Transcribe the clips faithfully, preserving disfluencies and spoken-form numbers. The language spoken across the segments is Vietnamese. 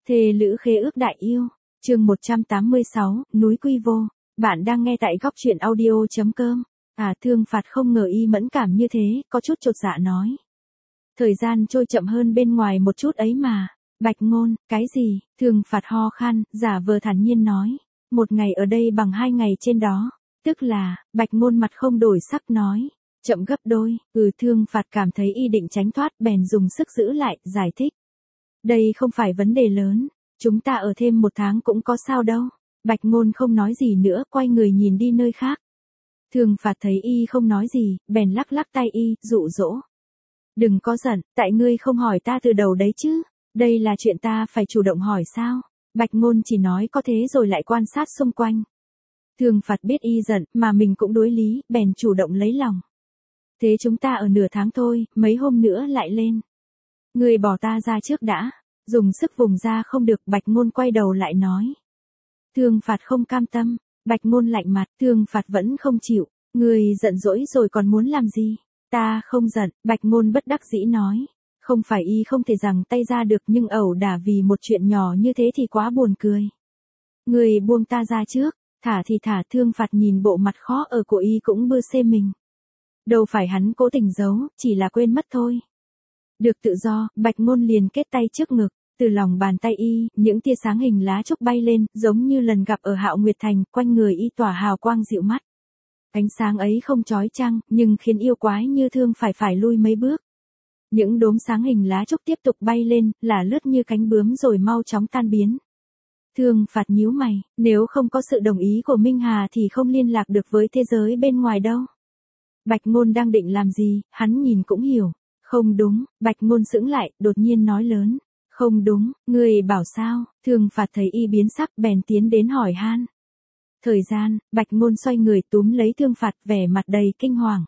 Thề lữ khế ước đại yêu, chương một trăm tám mươi sáu, núi Quy Vô. Bạn đang nghe tại góc truyện audio.com. À, Thương Phạt không ngờ y mẫn cảm như thế, có chút chột dạ nói. Thời gian trôi chậm hơn bên ngoài một chút ấy mà. Bạch Ngôn, cái gì? Thương Phạt ho khan, giả vờ thản nhiên nói. Một ngày ở đây bằng hai ngày trên đó. Tức là, Bạch Ngôn mặt không đổi sắc nói. Chậm gấp đôi, ừ. Thương Phạt cảm thấy y định tránh thoát bèn dùng sức giữ lại, giải thích. Đây không phải vấn đề lớn, chúng ta ở thêm một tháng cũng có sao đâu. Bạch Ngôn không nói gì nữa, quay người nhìn đi nơi khác. Thương Phạt thấy y không nói gì, bèn lắc lắc tay y, dụ dỗ. Đừng có giận, tại ngươi không hỏi ta từ đầu đấy chứ, đây là chuyện ta phải chủ động hỏi sao. Bạch Ngôn chỉ nói có thế rồi lại quan sát xung quanh. Thương Phạt biết y giận, mà mình cũng đối lý, bèn chủ động lấy lòng. Thế chúng ta ở nửa tháng thôi, mấy hôm nữa lại lên. Ngươi bỏ ta ra trước đã. Dùng sức vùng ra không được, Bạch Ngôn quay đầu lại nói. Thương Phạt không cam tâm, Bạch Ngôn lạnh mặt, Thương Phạt vẫn không chịu. Ngươi giận dỗi rồi còn muốn làm gì? Ta không giận, Bạch Ngôn bất đắc dĩ nói. Không phải y không thể giằng tay ra được, nhưng ẩu đả vì một chuyện nhỏ như thế thì quá buồn cười. Ngươi buông ta ra trước, thả thì thả. Thương Phạt nhìn bộ mặt khó ở của y cũng bư xê mình. Đâu phải hắn cố tình giấu, chỉ là quên mất thôi. Được tự do, Bạch Ngôn liền kết tay trước ngực, từ lòng bàn tay y, những tia sáng hình lá trúc bay lên, giống như lần gặp ở Hạo Nguyệt Thành, quanh người y tỏa hào quang dịu mắt. Ánh sáng ấy không chói chang, nhưng khiến yêu quái như Thương phải phải lui mấy bước. Những đốm sáng hình lá trúc tiếp tục bay lên, là lướt như cánh bướm rồi mau chóng tan biến. Thương Phạt nhíu mày, nếu không có sự đồng ý của Minh Hà thì không liên lạc được với thế giới bên ngoài đâu. Bạch Ngôn đang định làm gì, hắn nhìn cũng hiểu. Không đúng, Bạch Ngôn sững lại, đột nhiên nói lớn. Không đúng, ngươi bảo sao? Thương Phạt thấy y biến sắc bèn tiến đến hỏi han. Thời gian, Bạch Ngôn xoay người túm lấy Thương Phạt, vẻ mặt đầy kinh hoàng.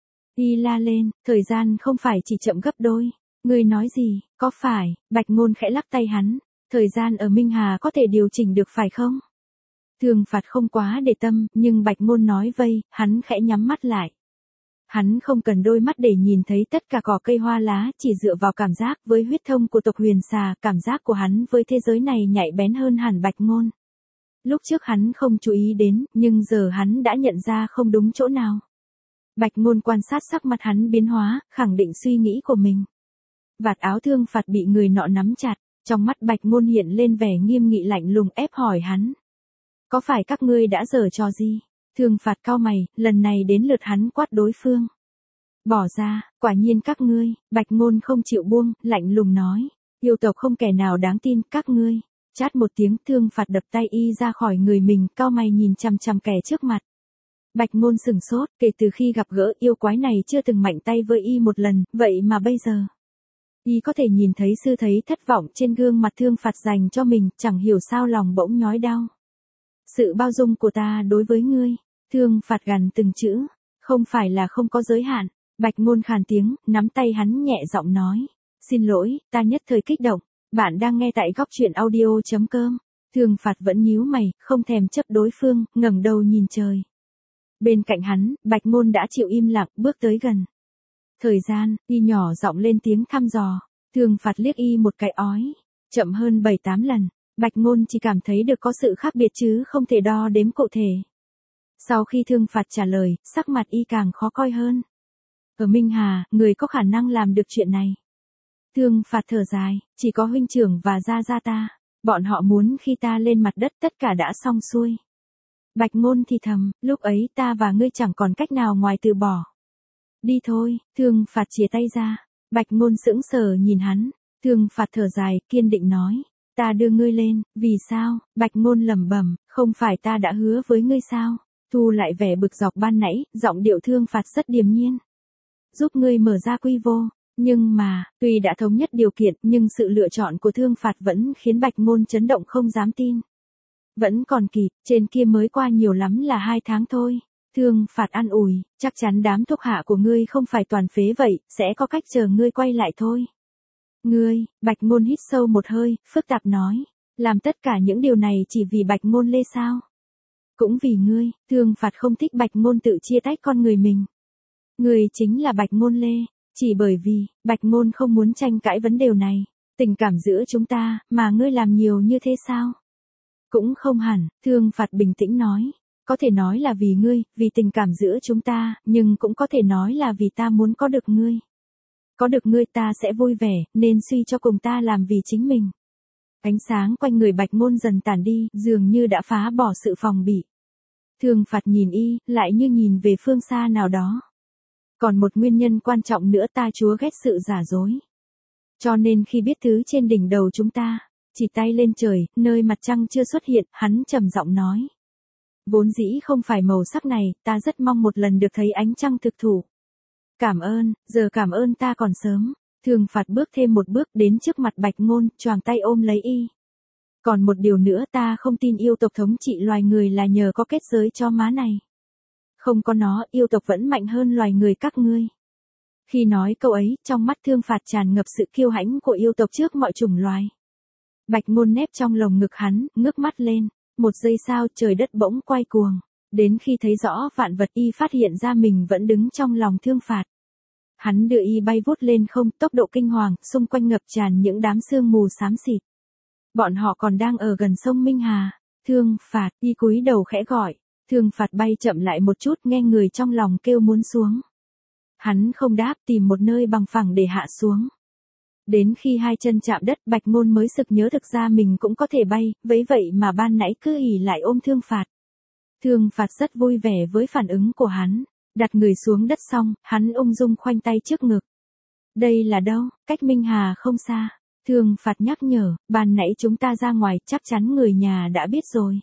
Y la lên, thời gian không phải chỉ chậm gấp đôi. Ngươi nói gì, có phải? Bạch Ngôn khẽ lắc tay hắn. Thời gian ở Minh Hà có thể điều chỉnh được phải không? Thương Phạt không quá để tâm, nhưng Bạch Ngôn nói vây, hắn khẽ nhắm mắt lại. Hắn không cần đôi mắt để nhìn thấy tất cả cỏ cây hoa lá, chỉ dựa vào cảm giác với huyết thông của tộc Huyền Xà, cảm giác của hắn với thế giới này nhạy bén hơn hẳn Bạch Ngôn. Lúc trước hắn không chú ý đến, nhưng giờ hắn đã nhận ra không đúng chỗ nào. Bạch Ngôn quan sát sắc mặt hắn biến hóa, khẳng định suy nghĩ của mình. Vạt áo Thương Phạt bị người nọ nắm chặt, trong mắt Bạch Ngôn hiện lên vẻ nghiêm nghị lạnh lùng ép hỏi hắn. Có phải các ngươi đã giở trò gì? Thương Phạt cau mày, lần này đến lượt hắn quát đối phương. Bỏ ra, quả nhiên các ngươi. Bạch Ngôn không chịu buông, lạnh lùng nói. Yêu tộc không kẻ nào đáng tin, các ngươi. Chát một tiếng, Thương Phạt đập tay y ra khỏi người mình, cau mày nhìn chằm chằm kẻ trước mặt. Bạch Ngôn sửng sốt, kể từ khi gặp gỡ yêu quái này chưa từng mạnh tay với y một lần, vậy mà bây giờ. Y có thể nhìn thấy sư thấy thất vọng trên gương mặt Thương Phạt dành cho mình, chẳng hiểu sao lòng bỗng nhói đau. Sự bao dung của ta đối với ngươi. Thương Phạt gằn từng chữ, không phải là không có giới hạn. Bạch Ngôn khàn tiếng, nắm tay hắn nhẹ giọng nói. Xin lỗi, ta nhất thời kích động. Bạn đang nghe tại góc truyện audio.com. Thương Phạt vẫn nhíu mày, không thèm chấp đối phương, ngẩng đầu nhìn trời. Bên cạnh hắn, Bạch Ngôn đã chịu im lặng, bước tới gần. Thời gian, y nhỏ giọng lên tiếng thăm dò. Thương Phạt liếc y một cái ói. Chậm hơn bảy tám lần. Bạch Ngôn chỉ cảm thấy được có sự khác biệt chứ không thể đo đếm cụ thể. Sau khi Thương Phạt trả lời, sắc mặt y càng khó coi hơn. Ở Minh Hà, người có khả năng làm được chuyện này. Thương Phạt thở dài, chỉ có huynh trưởng và gia gia ta. Bọn họ muốn khi ta lên mặt đất tất cả đã xong xuôi. Bạch Ngôn thì thầm, lúc ấy ta và ngươi chẳng còn cách nào ngoài từ bỏ. Đi thôi. Thương Phạt chìa tay ra. Bạch Ngôn sững sờ nhìn hắn. Thương Phạt thở dài, kiên định nói. Ta đưa ngươi lên, vì sao? Bạch Ngôn lẩm bẩm, không phải ta đã hứa với ngươi sao? Thu lại vẻ bực dọc ban nãy, giọng điệu Thương Phạt rất điềm nhiên. Giúp ngươi mở ra Quy Vô, nhưng mà, tuy đã thống nhất điều kiện, nhưng sự lựa chọn của Thương Phạt vẫn khiến Bạch Ngôn chấn động không dám tin. Vẫn còn kịp, trên kia mới qua nhiều lắm là hai tháng thôi. Thương Phạt an ủi, chắc chắn đám thuộc hạ của ngươi không phải toàn phế vậy, sẽ có cách chờ ngươi quay lại thôi. Ngươi, Bạch Ngôn hít sâu một hơi, phức tạp nói, làm tất cả những điều này chỉ vì Bạch Ngôn Lê sao? Cũng vì ngươi. Thương Phạt không thích Bạch Ngôn tự chia tách con người mình. Ngươi chính là Bạch Ngôn Lê, chỉ bởi vì, Bạch Ngôn không muốn tranh cãi vấn đề này. Tình cảm giữa chúng ta, mà ngươi làm nhiều như thế sao? Cũng không hẳn, Thương Phạt bình tĩnh nói. Có thể nói là vì ngươi, vì tình cảm giữa chúng ta, nhưng cũng có thể nói là vì ta muốn có được ngươi. Có được ngươi ta sẽ vui vẻ, nên suy cho cùng ta làm vì chính mình. Ánh sáng quanh người Bạch Ngôn dần tản đi, dường như đã phá bỏ sự phòng bị. Thương Phạt nhìn y, lại như nhìn về phương xa nào đó. Còn một nguyên nhân quan trọng nữa, ta chúa ghét sự giả dối. Cho nên khi biết thứ trên đỉnh đầu chúng ta, chỉ tay lên trời, nơi mặt trăng chưa xuất hiện, hắn trầm giọng nói. Vốn dĩ không phải màu sắc này, ta rất mong một lần được thấy ánh trăng thực thụ. Cảm ơn, giờ cảm ơn ta còn sớm. Thương Phạt bước thêm một bước đến trước mặt Bạch Ngôn, choàng tay ôm lấy y. Còn một điều nữa, ta không tin yêu tộc thống trị loài người là nhờ có kết giới cho má này. Không có nó, yêu tộc vẫn mạnh hơn loài người các ngươi. Khi nói câu ấy, trong mắt Thương Phạt tràn ngập sự kiêu hãnh của yêu tộc trước mọi chủng loài. Bạch Ngôn nép trong lồng ngực hắn, ngước mắt lên. Một giây sau trời đất bỗng quay cuồng. Đến khi thấy rõ vạn vật y phát hiện ra mình vẫn đứng trong lòng Thương Phạt. Hắn đưa y bay vút lên không, tốc độ kinh hoàng, xung quanh ngập tràn những đám sương mù xám xịt. Bọn họ còn đang ở gần sông Minh Hà. Thương Phạt, y cúi đầu khẽ gọi. Thương Phạt bay chậm lại một chút, nghe người trong lòng kêu muốn xuống. Hắn không đáp, tìm một nơi bằng phẳng để hạ xuống. Đến khi hai chân chạm đất, Bạch Ngôn mới sực nhớ thực ra mình cũng có thể bay, với vậy mà ban nãy cứ ỉ lại ôm Thương Phạt. Thương Phạt rất vui vẻ với phản ứng của hắn. Đặt người xuống đất xong, hắn ung dung khoanh tay trước ngực. Đây là đâu, cách Minh Hà không xa. Thương Phạt nhắc nhở, ban nãy chúng ta ra ngoài, chắc chắn người nhà đã biết rồi.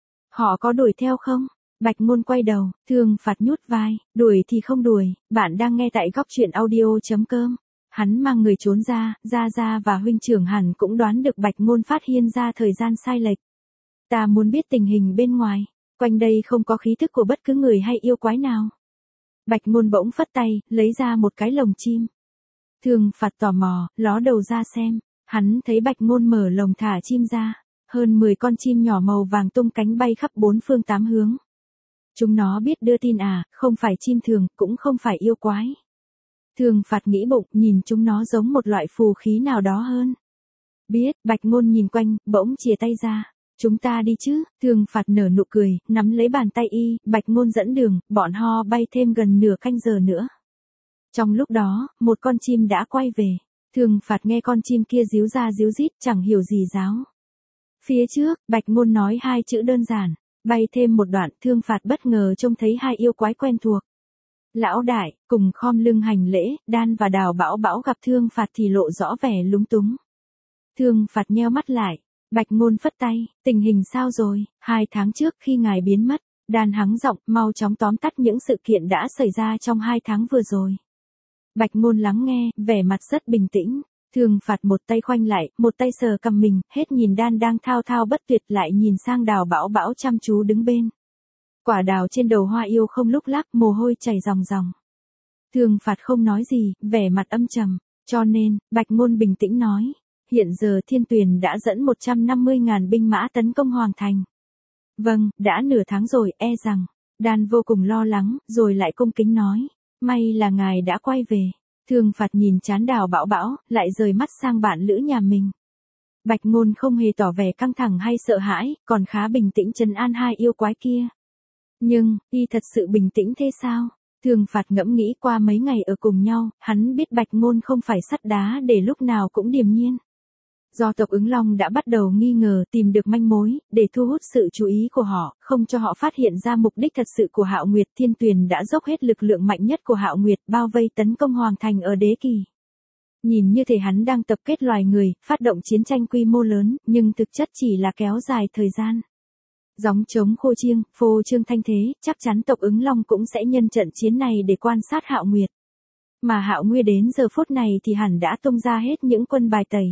Họ có đuổi theo không? Bạch Ngôn quay đầu, Thương Phạt nhút vai, đuổi thì không đuổi, bạn đang nghe tại góc truyện audio chấm com. Hắn mang người trốn ra, Gia Gia và huynh trưởng hẳn cũng đoán được Bạch Ngôn phát hiện ra thời gian sai lệch. Ta muốn biết tình hình bên ngoài, quanh đây không có khí thức của bất cứ người hay yêu quái nào. Bạch Ngôn bỗng phất tay, lấy ra một cái lồng chim. Thương Phạt tò mò, ló đầu ra xem, hắn thấy Bạch Ngôn mở lồng thả chim ra, hơn mười con chim nhỏ màu vàng tung cánh bay khắp bốn phương tám hướng. Chúng nó biết đưa tin à, không phải chim thường, cũng không phải yêu quái. Thương Phạt nghĩ bụng, nhìn chúng nó giống một loại phù khí nào đó hơn. Biết, Bạch Ngôn nhìn quanh, bỗng chìa tay ra. Chúng ta đi chứ, Thương Phạt nở nụ cười, nắm lấy bàn tay y, Bạch Ngôn dẫn đường, bọn họ bay thêm gần nửa canh giờ nữa. Trong lúc đó, một con chim đã quay về. Thương Phạt nghe con chim kia díu ra díu dít, chẳng hiểu gì giáo. Phía trước, Bạch Ngôn nói hai chữ đơn giản, bay thêm một đoạn, Thương Phạt bất ngờ trông thấy hai yêu quái quen thuộc. Lão đại, cùng khom lưng hành lễ, Đan và Đào Bảo Bảo gặp Thương Phạt thì lộ rõ vẻ lúng túng. Thương Phạt nheo mắt lại, Bạch Ngôn phất tay, tình hình sao rồi, hai tháng trước khi ngài biến mất, Đan hắng giọng, mau chóng tóm tắt những sự kiện đã xảy ra trong hai tháng vừa rồi. Bạch Ngôn lắng nghe, vẻ mặt rất bình tĩnh. Thương Phạt một tay khoanh lại, một tay sờ cằm mình, hết nhìn Đan đang thao thao bất tuyệt lại nhìn sang Đào Bảo Bảo chăm chú đứng bên. Quả đào trên đầu hoa yêu không lúc lắc, mồ hôi chảy ròng ròng. Thương Phạt không nói gì, vẻ mặt âm trầm, cho nên, Bạch Ngôn bình tĩnh nói, hiện giờ Thiên Tuyền đã dẫn một trăm năm mươi nghìn binh mã tấn công Hoàng Thành. Vâng, đã nửa tháng rồi, e rằng, Đan vô cùng lo lắng, rồi lại cung kính nói, may là ngài đã quay về. Thương Phạt nhìn chán Đào Bảo Bảo, lại rời mắt sang bạn lữ nhà mình. Bạch Ngôn không hề tỏ vẻ căng thẳng hay sợ hãi, còn khá bình tĩnh trấn an hai yêu quái kia. Nhưng, y thật sự bình tĩnh thế sao? Thương Phạt ngẫm nghĩ qua mấy ngày ở cùng nhau, hắn biết Bạch Ngôn không phải sắt đá để lúc nào cũng điềm nhiên. Do tộc Ứng Long đã bắt đầu nghi ngờ tìm được manh mối, để thu hút sự chú ý của họ, không cho họ phát hiện ra mục đích thật sự của Hạo Nguyệt, Thiên Tuyền đã dốc hết lực lượng mạnh nhất của Hạo Nguyệt bao vây tấn công Hoàng Thành ở Đế Kỳ. Nhìn như thể hắn đang tập kết loài người, phát động chiến tranh quy mô lớn, nhưng thực chất chỉ là kéo dài thời gian. Gióng trống khô chiêng, phô trương thanh thế, chắc chắn tộc Ứng Long cũng sẽ nhân trận chiến này để quan sát Hạo Nguyệt. Mà Hạo Nguyệt đến giờ phút này thì hẳn đã tung ra hết những quân bài tẩy.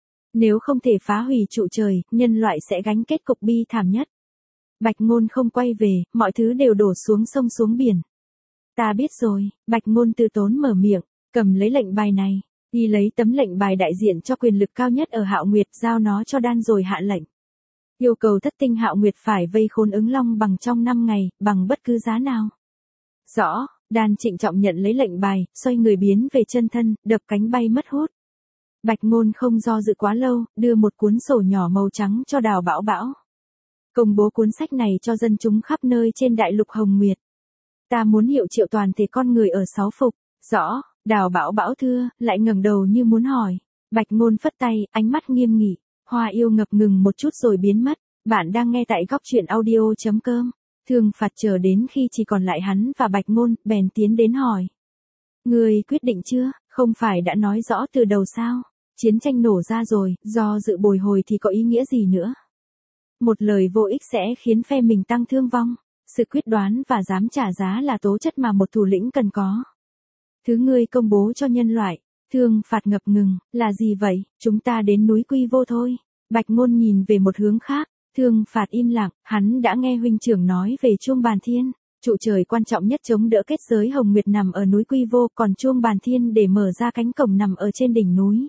Nếu không thể phá hủy trụ trời, nhân loại sẽ gánh kết cục bi thảm nhất. Bạch Ngôn không quay về, mọi thứ đều đổ xuống sông xuống biển. Ta biết rồi, Bạch Ngôn từ tốn mở miệng, cầm lấy lệnh bài này, y lấy tấm lệnh bài đại diện cho quyền lực cao nhất ở Hạo Nguyệt, giao nó cho Đan rồi hạ lệnh. Yêu cầu thất tinh Hạo Nguyệt phải vây khốn Ứng Long bằng trong năm ngày, bằng bất cứ giá nào. Rõ, Đan trịnh trọng nhận lấy lệnh bài, xoay người biến về chân thân, đập cánh bay mất hút. Bạch Ngôn không do dự quá lâu, đưa một cuốn sổ nhỏ màu trắng cho Đào Bảo Bảo. Công bố cuốn sách này cho dân chúng khắp nơi trên đại lục Hồng Nguyệt. Ta muốn hiệu triệu toàn thể con người ở sáu phục. Rõ, Đào Bảo Bảo thưa, lại ngẩng đầu như muốn hỏi. Bạch Ngôn phất tay, ánh mắt nghiêm nghị. Hoa yêu ngập ngừng một chút rồi biến mất. Bạn đang nghe tại góc truyện audio chấm com. Thương Phạt chờ đến khi chỉ còn lại hắn và Bạch Ngôn, bèn tiến đến hỏi. Ngươi quyết định chưa, không phải đã nói rõ từ đầu sao? Chiến tranh nổ ra rồi, do dự bồi hồi thì có ý nghĩa gì nữa? Một lời vô ích sẽ khiến phe mình tăng thương vong. Sự quyết đoán và dám trả giá là tố chất mà một thủ lĩnh cần có. Thứ ngươi công bố cho nhân loại. Thương Phạt ngập ngừng, là gì vậy? Chúng ta đến núi Quy Vô thôi. Bạch Ngôn nhìn về một hướng khác. Thương Phạt im lặng, hắn đã nghe huynh trưởng nói về chuông bàn thiên. Trụ trời quan trọng nhất chống đỡ kết giới Hồng Nguyệt nằm ở núi Quy Vô, còn chuông bàn thiên để mở ra cánh cổng nằm ở trên đỉnh núi.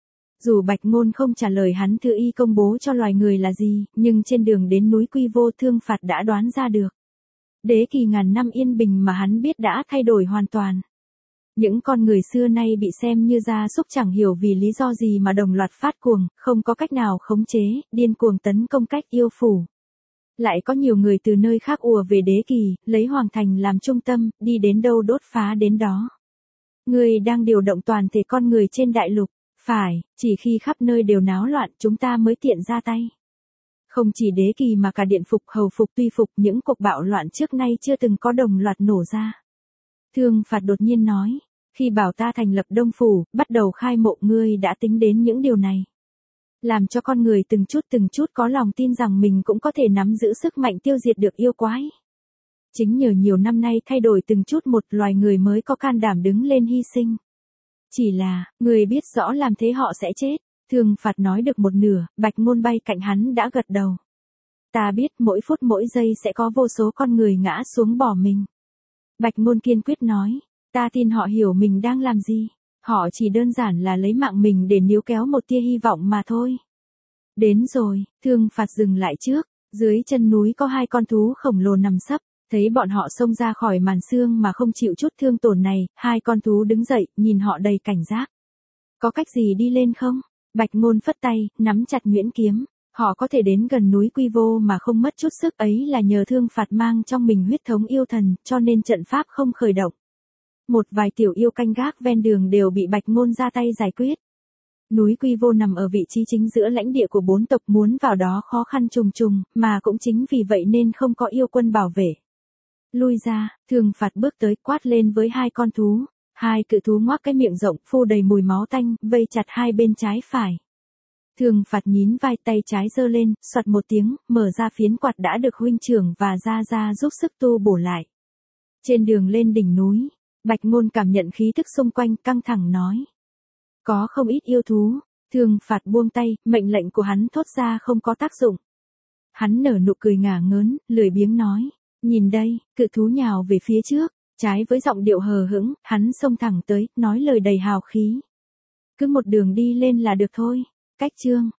Dù Bạch Ngôn không trả lời hắn thư y công bố cho loài người là gì, nhưng trên đường đến núi Quy Vô Thương Phạt đã đoán ra được. Đế kỳ ngàn năm yên bình mà hắn biết đã thay đổi hoàn toàn. Những con người xưa nay bị xem như gia súc chẳng hiểu vì lý do gì mà đồng loạt phát cuồng, không có cách nào khống chế, điên cuồng tấn công cách yêu phủ. Lại có nhiều người từ nơi khác ùa về đế kỳ, lấy Hoàng Thành làm trung tâm, đi đến đâu đốt phá đến đó. Người đang điều động toàn thể con người trên đại lục. Phải, chỉ khi khắp nơi đều náo loạn chúng ta mới tiện ra tay. Không chỉ đế kỳ mà cả điện phục, hầu phục, tuy phục, những cuộc bạo loạn trước nay chưa từng có đồng loạt nổ ra. Thương Phạt đột nhiên nói, khi bảo ta thành lập Đông Phủ, bắt đầu khai mộ ngươi đã tính đến những điều này. Làm cho con người từng chút từng chút có lòng tin rằng mình cũng có thể nắm giữ sức mạnh tiêu diệt được yêu quái. Chính nhờ nhiều năm nay thay đổi từng chút một loài người mới có can đảm đứng lên hy sinh. Chỉ là, người biết rõ làm thế họ sẽ chết. Thương Phạt nói được một nửa, Bạch Ngôn bay cạnh hắn đã gật đầu. Ta biết mỗi phút mỗi giây sẽ có vô số con người ngã xuống bỏ mình. Bạch Ngôn kiên quyết nói, ta tin họ hiểu mình đang làm gì. Họ chỉ đơn giản là lấy mạng mình để níu kéo một tia hy vọng mà thôi. Đến rồi, Thương Phạt dừng lại trước, dưới chân núi có hai con thú khổng lồ nằm sấp. Thấy bọn họ xông ra khỏi màn sương mà không chịu chút thương tổn này, hai con thú đứng dậy, nhìn họ đầy cảnh giác. Có cách gì đi lên không? Bạch Ngôn phất tay, nắm chặt nhuyễn kiếm. Họ có thể đến gần núi Quy Vô mà không mất chút sức ấy là nhờ Thương Phạt mang trong mình huyết thống yêu thần, cho nên trận pháp không khởi động. Một vài tiểu yêu canh gác ven đường đều bị Bạch Ngôn ra tay giải quyết. Núi Quy Vô nằm ở vị trí chính giữa lãnh địa của bốn tộc, muốn vào đó khó khăn trùng trùng, mà cũng chính vì vậy nên không có yêu quân bảo vệ. Lui ra, Thương Phạt bước tới quát lên với hai con thú. Hai cự thú ngoác cái miệng rộng phun đầy mùi máu tanh, vây chặt hai bên trái phải. Thương Phạt nhín vai, tay trái giơ lên, soạt một tiếng, mở ra phiến quạt đã được huynh trưởng và gia gia giúp sức tu bổ lại. Trên đường lên đỉnh núi, Bạch Ngôn cảm nhận khí thức xung quanh, căng thẳng nói. Có không ít yêu thú. Thương Phạt buông tay, mệnh lệnh của hắn thốt ra không có tác dụng. Hắn nở nụ cười ngả ngớn, lười biếng nói. Nhìn đây, cự thú nhào về phía trước, trái với giọng điệu hờ hững, hắn xông thẳng tới, nói lời đầy hào khí. Cứ một đường đi lên là được thôi. Cách chương